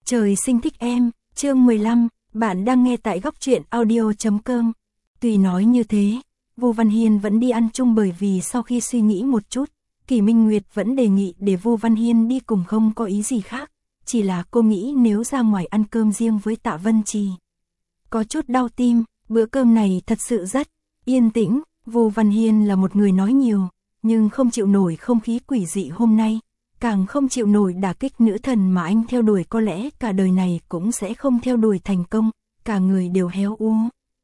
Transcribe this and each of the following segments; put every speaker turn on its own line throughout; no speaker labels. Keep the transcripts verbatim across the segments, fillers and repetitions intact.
Trời sinh thích em, chương mười lăm, bạn đang nghe tại góc truyện audio chấm com. Tuy nói như thế, Vu Văn Hiên vẫn đi ăn chung bởi vì sau khi suy nghĩ một chút, Kỷ Minh Nguyệt vẫn đề nghị để Vu Văn Hiên đi cùng không có ý gì khác, chỉ là cô nghĩ nếu ra ngoài ăn cơm riêng với Tạ Vân Trì. Có chút đau tim, bữa cơm này thật sự rất yên tĩnh, Vu Văn Hiên là một người nói nhiều, nhưng không chịu nổi không khí quỷ dị hôm nay. Càng không chịu nổi đả kích nữ thần mà anh theo đuổi có lẽ cả đời này cũng sẽ không theo đuổi thành công, cả người đều héo úa.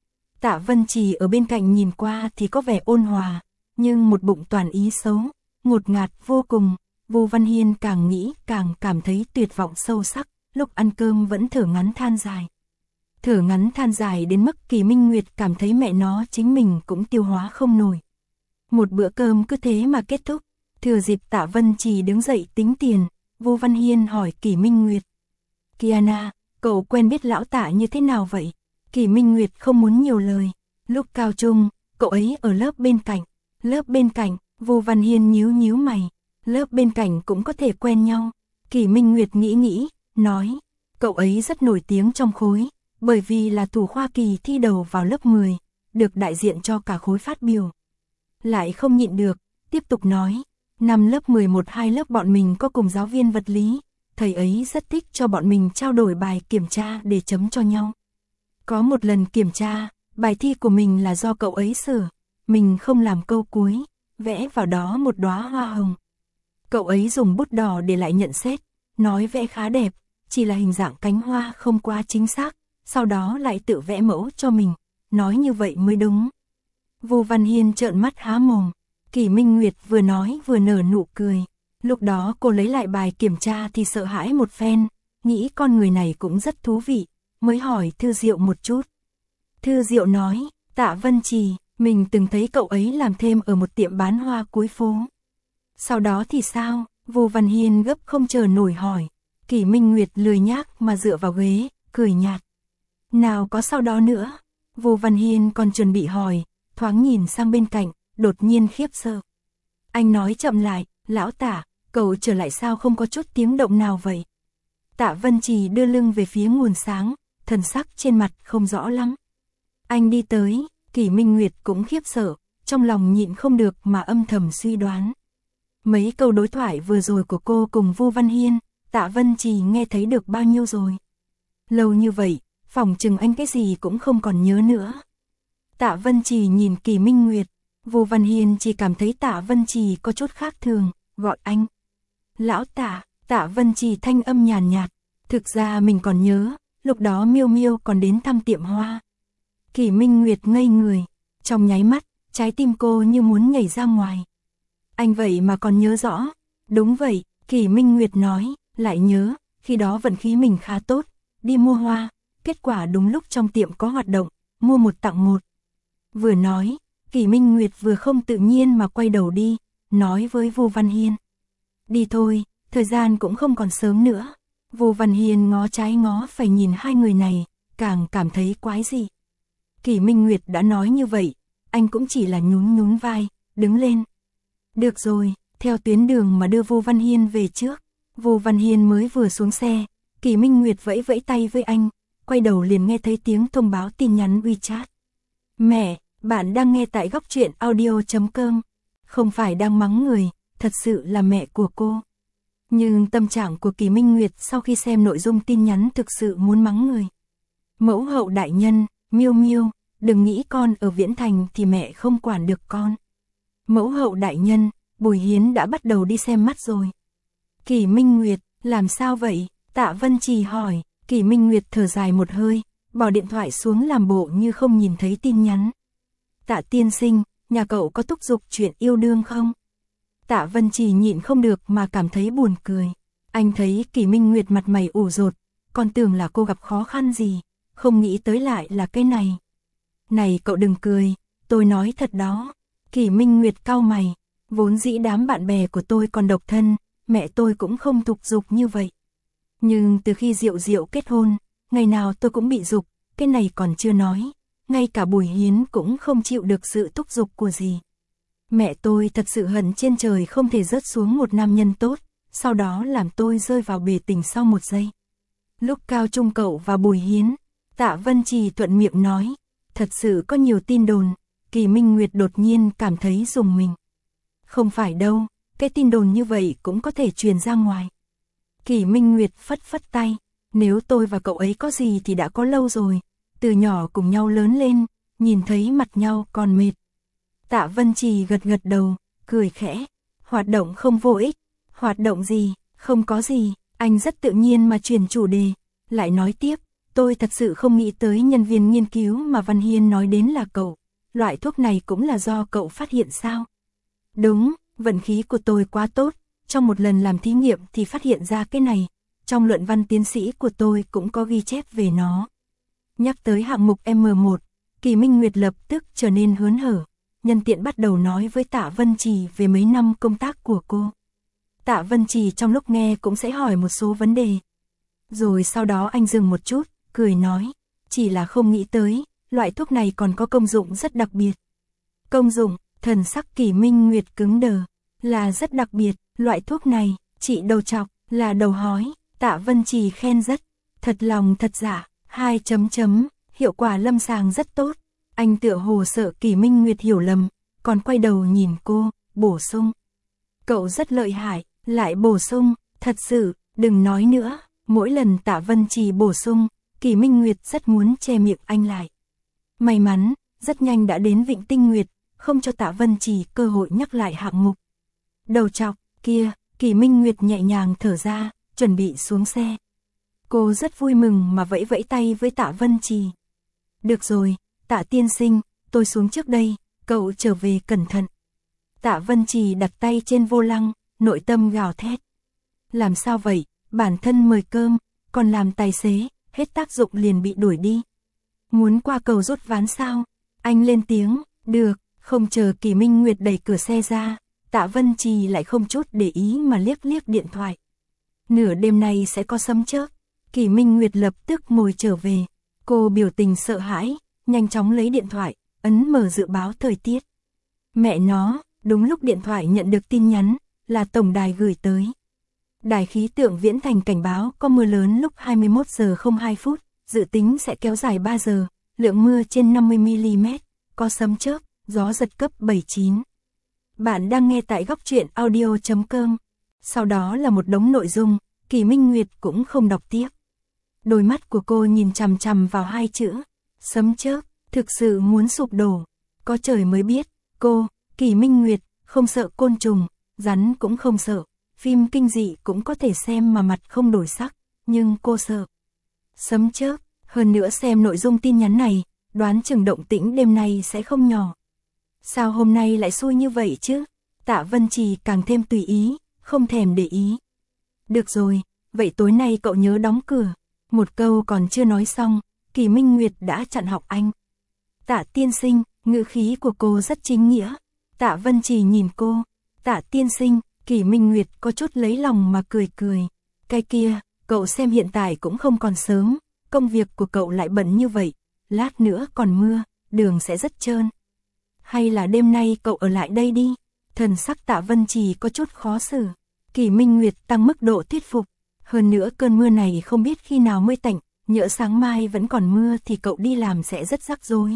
Tạ Vân Trì ở bên cạnh nhìn qua thì có vẻ ôn hòa, nhưng một bụng toàn ý xấu, ngột ngạt vô cùng. Vu Văn Hiên càng nghĩ càng cảm thấy tuyệt vọng sâu sắc, lúc ăn cơm vẫn thở ngắn than dài. Thở ngắn than dài đến mức Kỷ Minh Nguyệt cảm thấy mẹ nó chính mình cũng tiêu hóa không nổi. Một bữa cơm cứ thế mà kết thúc. Thừa dịp Tạ Vân Trì đứng dậy tính tiền, Vu Văn Hiên hỏi Kỷ Minh Nguyệt. Kiana, cậu quen biết lão Tạ như thế nào vậy? Kỷ Minh Nguyệt không muốn nhiều lời. Lúc cao trung, cậu ấy ở lớp bên cạnh. Lớp bên cạnh, Vu Văn Hiên nhíu nhíu mày. Lớp bên cạnh cũng có thể quen nhau. Kỷ Minh Nguyệt nghĩ nghĩ, nói. Cậu ấy rất nổi tiếng trong khối, bởi vì là thủ khoa kỳ thi đầu vào lớp mười, được đại diện cho cả khối phát biểu. Lại không nhịn được, tiếp tục nói. Năm lớp mười một hai lớp bọn mình có cùng giáo viên vật lý, thầy ấy rất thích cho bọn mình trao đổi bài kiểm tra để chấm cho nhau. Có một lần kiểm tra, bài thi của mình là do cậu ấy sửa, mình không làm câu cuối, vẽ vào đó một đóa hoa hồng. Cậu ấy dùng bút đỏ để lại nhận xét, nói vẽ khá đẹp, chỉ là hình dạng cánh hoa không quá chính xác, sau đó lại tự vẽ mẫu cho mình, nói như vậy mới đúng. Vu Văn Hiên trợn mắt há mồm. Kỷ Minh Nguyệt vừa nói vừa nở nụ cười. Lúc đó cô lấy lại bài kiểm tra thì sợ hãi một phen, nghĩ con người này cũng rất thú vị, mới hỏi Thư Diệu một chút. Thư Diệu nói, Tạ Vân Trì, mình từng thấy cậu ấy làm thêm ở một tiệm bán hoa cuối phố. Sau đó thì sao? Vu Văn Hiên gấp không chờ nổi hỏi. Kỷ Minh Nguyệt lười nhác mà dựa vào ghế, cười nhạt. Nào có sau đó nữa? Vu Văn Hiên còn chuẩn bị hỏi, thoáng nhìn sang bên cạnh. Đột nhiên khiếp sợ. Anh nói chậm lại, lão Tạ, cậu trở lại sao không có chút tiếng động nào vậy? Tạ Vân Trì đưa lưng về phía nguồn sáng, thần sắc trên mặt không rõ lắm. Anh đi tới, Kỷ Minh Nguyệt cũng khiếp sợ, trong lòng nhịn không được mà âm thầm suy đoán. Mấy câu đối thoại vừa rồi của cô cùng Vu Văn Hiên, Tạ Vân Trì nghe thấy được bao nhiêu rồi? Lâu như vậy, phỏng chừng anh cái gì cũng không còn nhớ nữa. Tạ Vân Trì nhìn Kỷ Minh Nguyệt. Vu Văn Hiên chỉ cảm thấy Tạ Vân Trì có chút khác thường, gọi anh. Lão Tạ, Tạ Vân Trì thanh âm nhàn nhạt, thực ra mình còn nhớ, lúc đó Miêu Miêu còn đến thăm tiệm hoa. Kỷ Minh Nguyệt ngây người, trong nháy mắt, trái tim cô như muốn nhảy ra ngoài. Anh vậy mà còn nhớ rõ, đúng vậy, Kỷ Minh Nguyệt nói, lại nhớ, khi đó vận khí mình khá tốt, đi mua hoa, kết quả đúng lúc trong tiệm có hoạt động, mua một tặng một. Vừa nói, Kỷ Minh Nguyệt vừa không tự nhiên mà quay đầu đi, nói với Vu Văn Hiên. Đi thôi, thời gian cũng không còn sớm nữa. Vu Văn Hiên ngó trái ngó phải nhìn hai người này, càng cảm thấy quái dị. Kỷ Minh Nguyệt đã nói như vậy, anh cũng chỉ là nhún nhún vai, đứng lên. Được rồi, theo tuyến đường mà đưa Vu Văn Hiên về trước. Vu Văn Hiên mới vừa xuống xe, Kỷ Minh Nguyệt vẫy vẫy tay với anh, quay đầu liền nghe thấy tiếng thông báo tin nhắn WeChat. Mẹ! Bạn đang nghe tại góc truyện audio chấm com. Không phải đang mắng người, thật sự là mẹ của cô. Nhưng tâm trạng của Kỷ Minh Nguyệt sau khi xem nội dung tin nhắn thực sự muốn mắng người. Mẫu hậu đại nhân, Miêu Miêu, đừng nghĩ con ở Viễn Thành thì mẹ không quản được con. Mẫu hậu đại nhân, Bùi Hiến đã bắt đầu đi xem mắt rồi. Kỷ Minh Nguyệt, làm sao vậy? Tạ Vân Trì hỏi. Kỷ Minh Nguyệt thở dài một hơi, bỏ điện thoại xuống làm bộ như không nhìn thấy tin nhắn. Tạ tiên sinh, nhà cậu có thúc giục chuyện yêu đương không? Tạ Vân Trì nhịn không được mà cảm thấy buồn cười. Anh thấy Kỷ Minh Nguyệt mặt mày ủ rột, còn tưởng là cô gặp khó khăn gì, không nghĩ tới lại là cái này. Này cậu đừng cười, tôi nói thật đó. Kỷ Minh Nguyệt cau mày, vốn dĩ đám bạn bè của tôi còn độc thân, mẹ tôi cũng không thúc giục như vậy. Nhưng từ khi Diệu Diệu kết hôn, ngày nào tôi cũng bị giục, cái này còn chưa nói. Ngay cả Bùi Hiến cũng không chịu được sự thúc giục của gì. Mẹ tôi thật sự hận trên trời không thể rớt xuống một nam nhân tốt, sau đó làm tôi rơi vào bể tình sau một giây. Lúc Cao Trung cậu và Bùi Hiến, Tạ Vân Trì thuận miệng nói, thật sự có nhiều tin đồn, Kỳ Minh Nguyệt đột nhiên cảm thấy rùng mình. Không phải đâu, cái tin đồn như vậy cũng có thể truyền ra ngoài. Kỳ Minh Nguyệt phất phất tay, nếu tôi và cậu ấy có gì thì đã có lâu rồi, từ nhỏ cùng nhau lớn lên, nhìn thấy mặt nhau còn mệt. Tạ Vân Trì gật gật đầu, cười khẽ, hoạt động không vô ích, hoạt động gì, không có gì, anh rất tự nhiên mà chuyển chủ đề, lại nói tiếp, tôi thật sự không nghĩ tới nhân viên nghiên cứu mà Văn Hiên nói đến là cậu, loại thuốc này cũng là do cậu phát hiện sao? Đúng, vận khí của tôi quá tốt, trong một lần làm thí nghiệm thì phát hiện ra cái này, trong luận văn tiến sĩ của tôi cũng có ghi chép về nó. Nhắc tới hạng mục em một, Kỳ Minh Nguyệt lập tức trở nên hớn hở, nhân tiện bắt đầu nói với Tạ Vân Trì về mấy năm công tác của cô. Tạ Vân Trì trong lúc nghe cũng sẽ hỏi một số vấn đề. Rồi sau đó anh dừng một chút, cười nói, chỉ là không nghĩ tới, loại thuốc này còn có công dụng rất đặc biệt. Công dụng, thần sắc Kỳ Minh Nguyệt cứng đờ, là rất đặc biệt, loại thuốc này, trị đầu trọc, là đầu hói, Tạ Vân Trì khen rất, thật lòng thật giả, hai chấm chấm, hiệu quả lâm sàng rất tốt. Anh tựa hồ sợ Kỳ Minh Nguyệt hiểu lầm, còn quay đầu nhìn cô, bổ sung. Cậu rất lợi hại, lại bổ sung, thật sự, đừng nói nữa, mỗi lần Tạ Vân Trì bổ sung, Kỳ Minh Nguyệt rất muốn che miệng anh lại. May mắn, rất nhanh đã đến Vịnh Tinh Nguyệt, không cho Tạ Vân Trì cơ hội nhắc lại hạng mục. Đầu trọc, kia, Kỳ Minh Nguyệt nhẹ nhàng thở ra, chuẩn bị xuống xe. Cô rất vui mừng mà vẫy vẫy tay với Tạ Vân Trì. Được rồi, Tạ tiên sinh, tôi xuống trước đây, cậu trở về cẩn thận. Tạ Vân Trì đặt tay trên vô lăng, nội tâm gào thét. Làm sao vậy, bản thân mời cơm, còn làm tài xế, hết tác dụng liền bị đuổi đi. Muốn qua cầu rút ván sao? Anh lên tiếng, được, không chờ Kỳ Minh Nguyệt đẩy cửa xe ra, Tạ Vân Trì lại không chút để ý mà liếc liếc điện thoại. Nửa đêm nay sẽ có sấm chớp, Kỳ Minh Nguyệt lập tức ngồi trở về, cô biểu tình sợ hãi, nhanh chóng lấy điện thoại, ấn mở dự báo thời tiết. Mẹ nó, đúng lúc điện thoại nhận được tin nhắn, là tổng đài gửi tới. Đài khí tượng Viễn Thành cảnh báo có mưa lớn lúc hai mươi mốt giờ không hai phút, dự tính sẽ kéo dài ba giờ, lượng mưa trên năm mươi mi-li-mét, có sấm chớp, gió giật cấp bảy chín. Bạn đang nghe tại góc truyện audio chấm com. Sau đó là một đống nội dung, Kỳ Minh Nguyệt cũng không đọc tiếp. Đôi mắt của cô nhìn chằm chằm vào hai chữ, sấm chớp, thực sự muốn sụp đổ. Có trời mới biết, cô, Kỳ Minh Nguyệt, không sợ côn trùng, rắn cũng không sợ, phim kinh dị cũng có thể xem mà mặt không đổi sắc, nhưng cô sợ sấm chớp. Hơn nữa xem nội dung tin nhắn này, đoán chừng động tĩnh đêm nay sẽ không nhỏ. Sao hôm nay lại xui như vậy chứ? Tạ Vân Trì càng thêm tùy ý, không thèm để ý. Được rồi, vậy tối nay cậu nhớ đóng cửa. Một câu còn chưa nói xong, Kỳ Minh Nguyệt đã chặn học anh. Tạ tiên sinh, ngữ khí của cô rất chính nghĩa. Tạ Vân Trì nhìn cô. Tạ tiên sinh, Kỳ Minh Nguyệt có chút lấy lòng mà cười cười. Cái kia, cậu xem hiện tại cũng không còn sớm, công việc của cậu lại bận như vậy, lát nữa còn mưa, đường sẽ rất trơn. Hay là đêm nay cậu ở lại đây đi? Thần sắc Tạ Vân Trì có chút khó xử. Kỳ Minh Nguyệt tăng mức độ thuyết phục. Hơn nữa cơn mưa này không biết khi nào mới tạnh, nhỡ sáng mai vẫn còn mưa thì cậu đi làm sẽ rất rắc rối.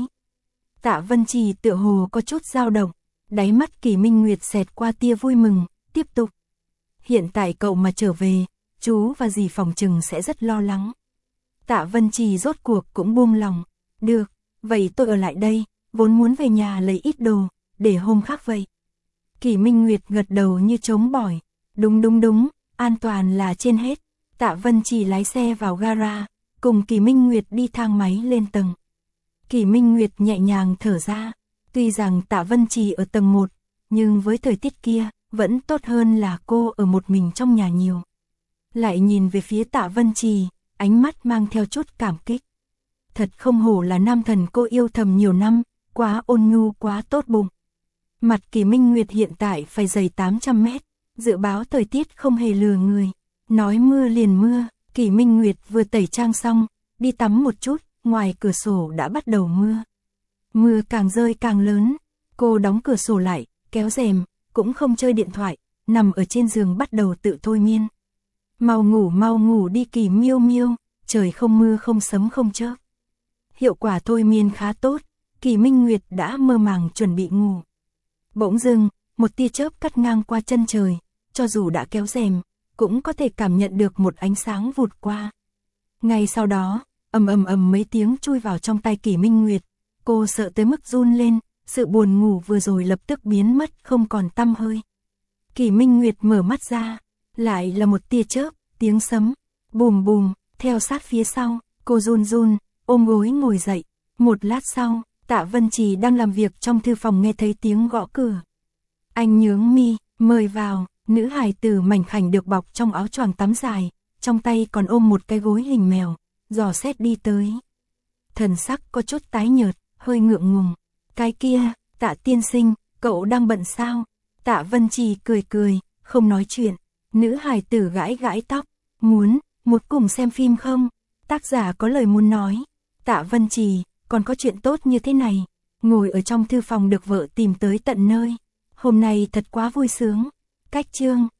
Tạ Vân Trì tựa hồ có chút dao động, đáy mắt Kỳ Minh Nguyệt xẹt qua tia vui mừng, tiếp tục. Hiện tại cậu mà trở về, chú và dì phòng trừng sẽ rất lo lắng. Tạ Vân Trì rốt cuộc cũng buông lòng. Được, vậy tôi ở lại đây, vốn muốn về nhà lấy ít đồ, để hôm khác vậy. Kỳ Minh Nguyệt gật đầu như trống bỏi. Đúng đúng đúng, an toàn là trên hết. Tạ Vân Trì lái xe vào gara, cùng Kỳ Minh Nguyệt đi thang máy lên tầng. Kỳ Minh Nguyệt nhẹ nhàng thở ra, tuy rằng Tạ Vân Trì ở tầng một, nhưng với thời tiết kia, vẫn tốt hơn là cô ở một mình trong nhà nhiều. Lại nhìn về phía Tạ Vân Trì, ánh mắt mang theo chút cảm kích. Thật không hổ là nam thần cô yêu thầm nhiều năm, quá ôn nhu quá tốt bụng. Mặt Kỳ Minh Nguyệt hiện tại phải dày tám trăm mét, dự báo thời tiết không hề lừa người. Nói mưa liền mưa, Kỳ Minh Nguyệt vừa tẩy trang xong, đi tắm một chút, ngoài cửa sổ đã bắt đầu mưa. Mưa càng rơi càng lớn, cô đóng cửa sổ lại, kéo rèm, cũng không chơi điện thoại, nằm ở trên giường bắt đầu tự thôi miên. Mau ngủ mau ngủ đi Kỳ Miêu Miêu, trời không mưa không sấm không chớp. Hiệu quả thôi miên khá tốt, Kỳ Minh Nguyệt đã mơ màng chuẩn bị ngủ. Bỗng dưng, một tia chớp cắt ngang qua chân trời, cho dù đã kéo rèm, cũng có thể cảm nhận được một ánh sáng vụt qua. Ngay sau đó, ầm ầm ầm mấy tiếng chui vào trong tai Kỳ Minh Nguyệt, cô sợ tới mức run lên, sự buồn ngủ vừa rồi lập tức biến mất không còn tăm hơi. Kỳ Minh Nguyệt mở mắt ra, lại là một tia chớp, tiếng sấm, bùm bùm, theo sát phía sau, cô run run, ôm gối ngồi dậy. Một lát sau, Tạ Vân Trì đang làm việc trong thư phòng nghe thấy tiếng gõ cửa. Anh nhướng mi, mời vào, nữ hài tử mảnh khảnh được bọc trong áo choàng tắm dài, trong tay còn ôm một cái gối hình mèo, dò xét đi tới. Thần sắc có chút tái nhợt, hơi ngượng ngùng. Cái kia, Tạ tiên sinh, cậu đang bận sao? Tạ Vân Trì cười cười, không nói chuyện. Nữ hài tử gãi gãi tóc, muốn, muốn cùng xem phim không? Tác giả có lời muốn nói. Tạ Vân Trì, còn có chuyện tốt như thế này, ngồi ở trong thư phòng được vợ tìm tới tận nơi. Hôm nay thật quá vui sướng. Cách chương